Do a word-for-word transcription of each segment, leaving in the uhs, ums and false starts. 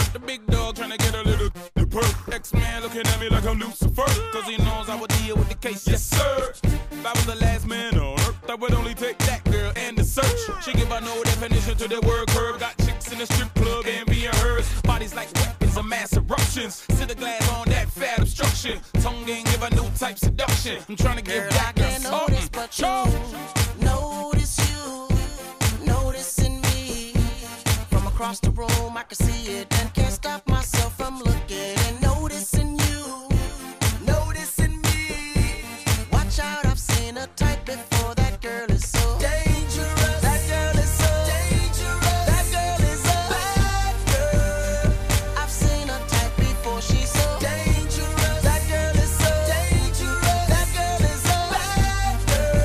The big dog trying to get a little perk. X-Man looking at me like I'm Lucifer, cause he knows I would deal with the case, yes sir. If I was the last man on earth, I would only take that girl and the search. She give her no definition to the word curve. Got chicks in the strip club and being hers. Bodies like weapons of mass eruptions. Sit the glass on that fat obstruction. Tongue ain't give her new type seduction. I'm trying to give Girl, that girl something. But you notice you, noticing me. From across the room, I can see it and can't stop myself from looking and noticing you, noticing me. Watch out, I've seen a type before. That girl is so dangerous. That girl is so dangerous. That girl is a bad girl. I've seen a type before. She's so dangerous. That girl is so dangerous. That girl is a bad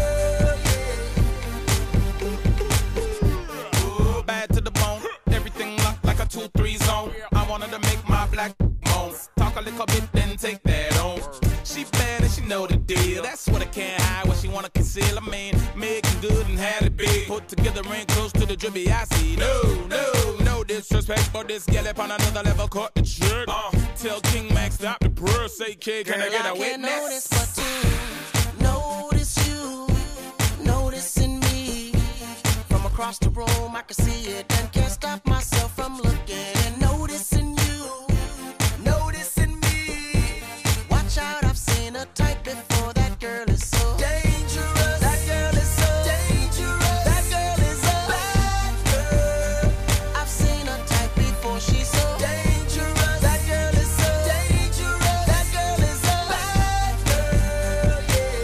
girl. Ooh, bad to the bone. Everything locked like a two three zone. I wanted to make my black moan. Talk a little bit, then take that on. She bad and she know the deal. That's what I can't hide, what she wanna conceal. I mean, making good and had it big. Put together ain't close to the drippy I see. No, no, no disrespect, but this gal up on another level caught the trick. Uh, tell King Max stop the purr. Say kid, can Girl, I get a I can't witness? notice but to notice you, noticing me. From across the room, I can see it and can't stop myself from looking and noticing you, noticing me. Watch out, I've seen a type before. That girl is so dangerous. That girl is so dangerous. That girl is a bad girl. I've seen a type before. She's so dangerous. That girl is so dangerous. That girl is a bad girl.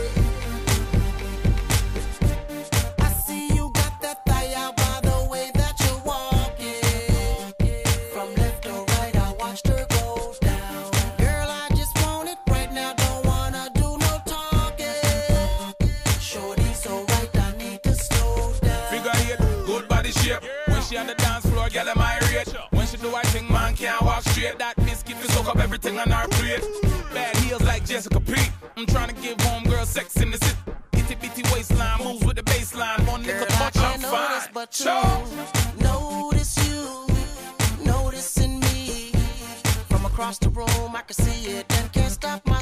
Yeah. I see you got that thigh out by the way that you're walking. From left to right, I watched her go down. Girl, I just want it right now. Don't wanna do no talking. Shorty so right, I need to slow down. Figure eight, good body shape. When she on the dance floor, girl, am I rate? When she do I think man can't walk straight. That biscuit will soak up everything on our plate. Bad heels like Jessica Pete. I'm trying to give homegirl sex in the city. Itty bitty waistline, moves with the baseline. One Girl, nickel I touch, I'm can't notice fine. but Sure. you, notice you, noticing me. From across the room, I can see it and can't stop myself.